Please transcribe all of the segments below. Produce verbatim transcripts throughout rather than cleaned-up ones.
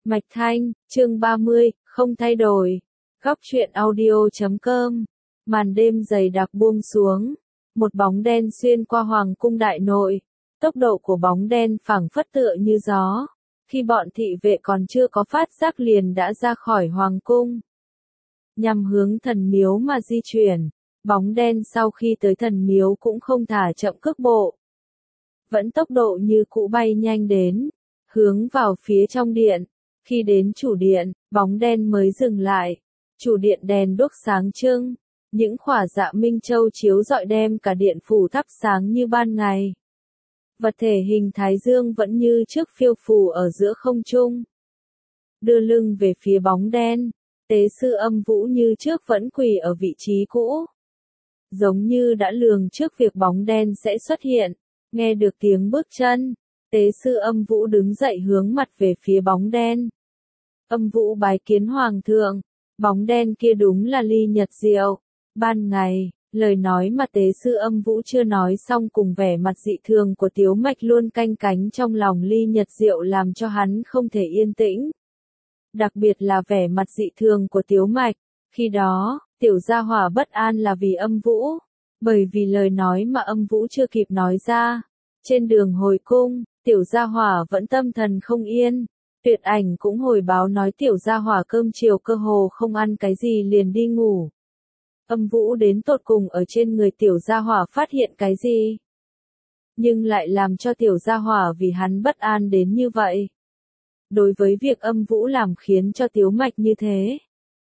Mạch Thanh, chương ba mươi, không thay đổi. Góc truyện audio chấm com. Màn đêm dày đặc buông xuống, một bóng đen xuyên qua hoàng cung đại nội. Tốc độ của bóng đen phảng phất tựa như gió. Khi bọn thị vệ còn chưa có phát giác liền đã ra khỏi hoàng cung, nhằm hướng thần miếu mà di chuyển. Bóng đen sau khi tới thần miếu cũng không thả chậm cước bộ, vẫn tốc độ như cũ bay nhanh đến, hướng vào phía trong điện. Khi đến chủ điện, bóng đen mới dừng lại. Chủ điện đèn đuốc sáng trưng, những khỏa dạ minh châu chiếu rọi đem cả điện phủ thắp sáng như ban ngày. Vật thể hình thái dương vẫn như trước phiêu phù ở giữa không trung. Đưa lưng về phía bóng đen, tế sư Âm Vũ như trước vẫn quỳ ở vị trí cũ. Giống như đã lường trước việc bóng đen sẽ xuất hiện, nghe được tiếng bước chân, tế sư Âm Vũ đứng dậy hướng mặt về phía bóng đen. Âm Vũ bái kiến hoàng thượng. Bóng đen kia đúng là Ly Nhật Diệu. Ban ngày, lời nói mà tế sư Âm Vũ chưa nói xong cùng vẻ mặt dị thường của Tiếu Mạch luôn canh cánh trong lòng Ly Nhật Diệu làm cho hắn không thể yên tĩnh. Đặc biệt là vẻ mặt dị thường của Tiếu Mạch. Khi đó, tiểu gia hỏa bất an là vì Âm Vũ, bởi vì lời nói mà Âm Vũ chưa kịp nói ra. Trên đường hồi cung, tiểu gia hỏa vẫn tâm thần không yên. Tuyệt Ảnh cũng hồi báo nói tiểu gia hỏa cơm chiều cơ hồ không ăn cái gì liền đi ngủ. Âm Vũ đến tột cùng ở trên người tiểu gia hỏa phát hiện cái gì? Nhưng lại làm cho tiểu gia hỏa vì hắn bất an đến như vậy. Đối với việc Âm Vũ làm khiến cho Tiếu Mạch như thế,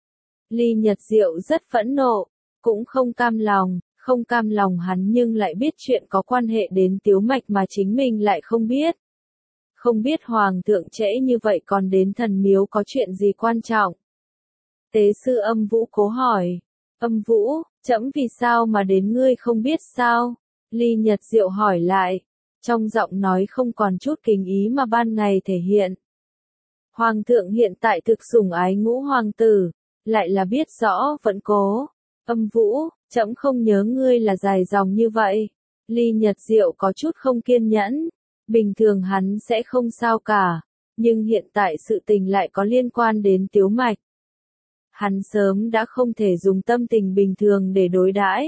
Ly Nhật Diệu rất phẫn nộ, cũng không cam lòng, không cam lòng hắn nhưng lại biết chuyện có quan hệ đến Tiếu Mạch mà chính mình lại không biết. Không biết hoàng thượng trễ như vậy còn đến thần miếu có chuyện gì quan trọng. Tế sư Âm Vũ cố hỏi. Âm Vũ, trẫm vì sao mà đến ngươi không biết sao? Ly Nhật Diệu hỏi lại. Trong giọng nói không còn chút kính ý mà ban ngày thể hiện. Hoàng thượng hiện tại thực sủng ái ngũ hoàng tử, lại là biết rõ vẫn cố. Âm Vũ, trẫm không nhớ ngươi là dài dòng như vậy. Ly Nhật Diệu có chút không kiên nhẫn. Bình thường hắn sẽ không sao cả, nhưng hiện tại sự tình lại có liên quan đến Tiếu Mạch. Hắn sớm đã không thể dùng tâm tình bình thường để đối đãi.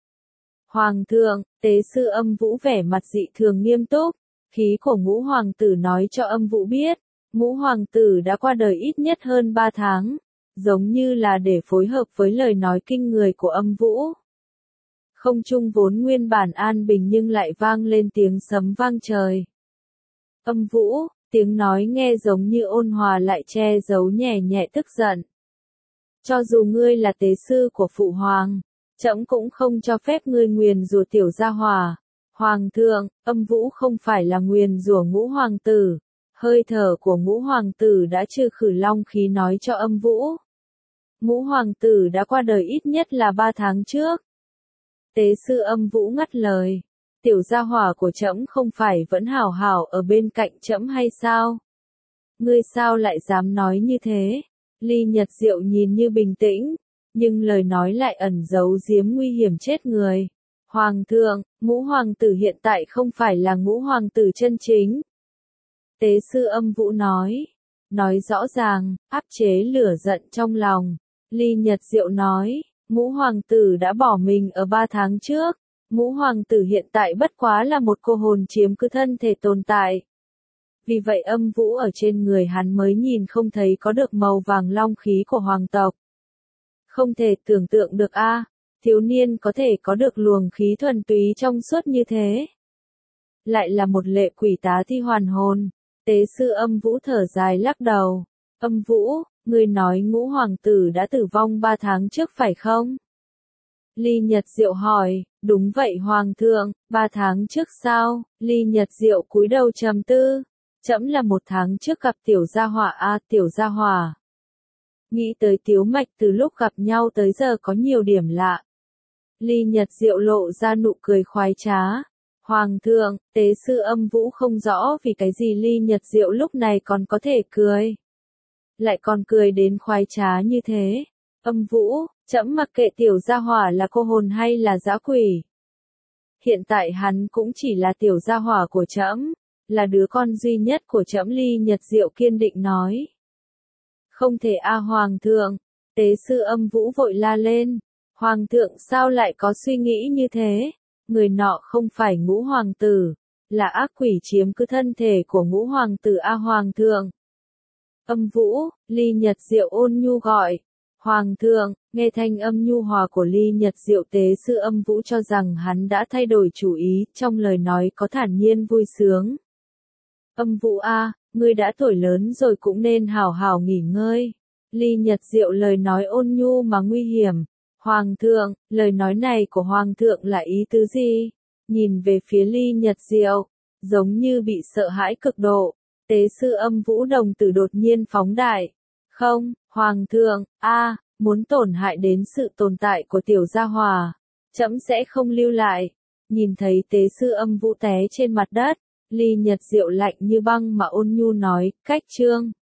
Hoàng thượng, tế sư Âm Vũ vẻ mặt dị thường nghiêm túc, khí của ngũ hoàng tử nói cho Âm Vũ biết, ngũ hoàng tử đã qua đời ít nhất hơn ba tháng, giống như là để phối hợp với lời nói kinh người của Âm Vũ. Không trung vốn nguyên bản an bình nhưng lại vang lên tiếng sấm vang trời. Âm Vũ, tiếng nói nghe giống như ôn hòa lại che giấu nhẹ nhẹ tức giận. Cho dù ngươi là tế sư của phụ hoàng, trẫm cũng không cho phép ngươi nguyền rủa tiểu gia hỏa. Hoàng thượng, Âm Vũ không phải là nguyền rủa ngũ hoàng tử. Hơi thở của ngũ hoàng tử đã trừ khử long khí nói cho Âm Vũ. Ngũ hoàng tử đã qua đời ít nhất là ba tháng trước. Tế sư Âm Vũ ngắt lời. Tiểu gia hỏa của trẫm không phải vẫn hảo hảo ở bên cạnh trẫm hay sao? Ngươi sao lại dám nói như thế? Ly Nhật Diệu nhìn như bình tĩnh, nhưng lời nói lại ẩn giấu giếm nguy hiểm chết người. Hoàng thượng, ngũ hoàng tử hiện tại không phải là ngũ hoàng tử chân chính. Tế sư Âm Vũ nói, nói rõ ràng, áp chế lửa giận trong lòng. Ly Nhật Diệu nói, ngũ hoàng tử đã bỏ mình ở ba tháng trước. Ngũ hoàng tử hiện tại bất quá là một cô hồn chiếm cứ thân thể tồn tại. Vì vậy Âm Vũ ở trên người hắn mới nhìn không thấy có được màu vàng long khí của hoàng tộc. Không thể tưởng tượng được a, à, thiếu niên có thể có được luồng khí thuần túy trong suốt như thế. Lại là một lệ quỷ tá thi hoàn hồn. Tế sư Âm Vũ thở dài lắc đầu. Âm Vũ, ngươi nói ngũ hoàng tử đã tử vong ba tháng trước phải không? Ly Nhật Diệu hỏi, đúng vậy hoàng thượng, ba tháng trước sao? Ly Nhật Diệu cúi đầu trầm tư, trẫm là một tháng trước gặp tiểu gia hỏa a à, tiểu gia hỏa. Nghĩ tới Tiếu Mạch từ lúc gặp nhau tới giờ có nhiều điểm lạ. Ly Nhật Diệu lộ ra nụ cười khoái trá. Hoàng thượng, tế sư Âm Vũ không rõ vì cái gì Ly Nhật Diệu lúc này còn có thể cười. Lại còn cười đến khoái trá như thế. Âm Vũ, trẫm mặc kệ tiểu gia hỏa là cô hồn hay là dã quỷ. Hiện tại hắn cũng chỉ là tiểu gia hỏa của trẫm, là đứa con duy nhất của trẫm. Ly Nhật Diệu kiên định nói. Không thể a Hoàng thượng. Tế sư Âm Vũ vội la lên. Hoàng thượng sao lại có suy nghĩ như thế? Người nọ không phải Ngũ hoàng tử, là ác quỷ chiếm cứ thân thể của Ngũ hoàng tử a Hoàng thượng. Âm Vũ, Ly Nhật Diệu ôn nhu gọi. Hoàng thượng, nghe thanh âm nhu hòa của Ly Nhật Diệu, tế sư Âm Vũ cho rằng hắn đã thay đổi chủ ý, trong lời nói có thản nhiên vui sướng. Âm Vũ a, ngươi đã tuổi lớn rồi cũng nên hào hào nghỉ ngơi. Ly Nhật Diệu lời nói ôn nhu mà nguy hiểm. Hoàng thượng, lời nói này của Hoàng thượng là ý tứ gì? Nhìn về phía Ly Nhật Diệu, giống như bị sợ hãi cực độ. Tế sư Âm Vũ đồng tử đột nhiên phóng đại. Không, Hoàng thượng, a, muốn tổn hại đến sự tồn tại của tiểu gia hòa, trẫm sẽ không lưu lại. Nhìn thấy tế sư Âm Vũ té trên mặt đất, Ly Nhật Diệu lạnh như băng mà ôn nhu nói, cách chương.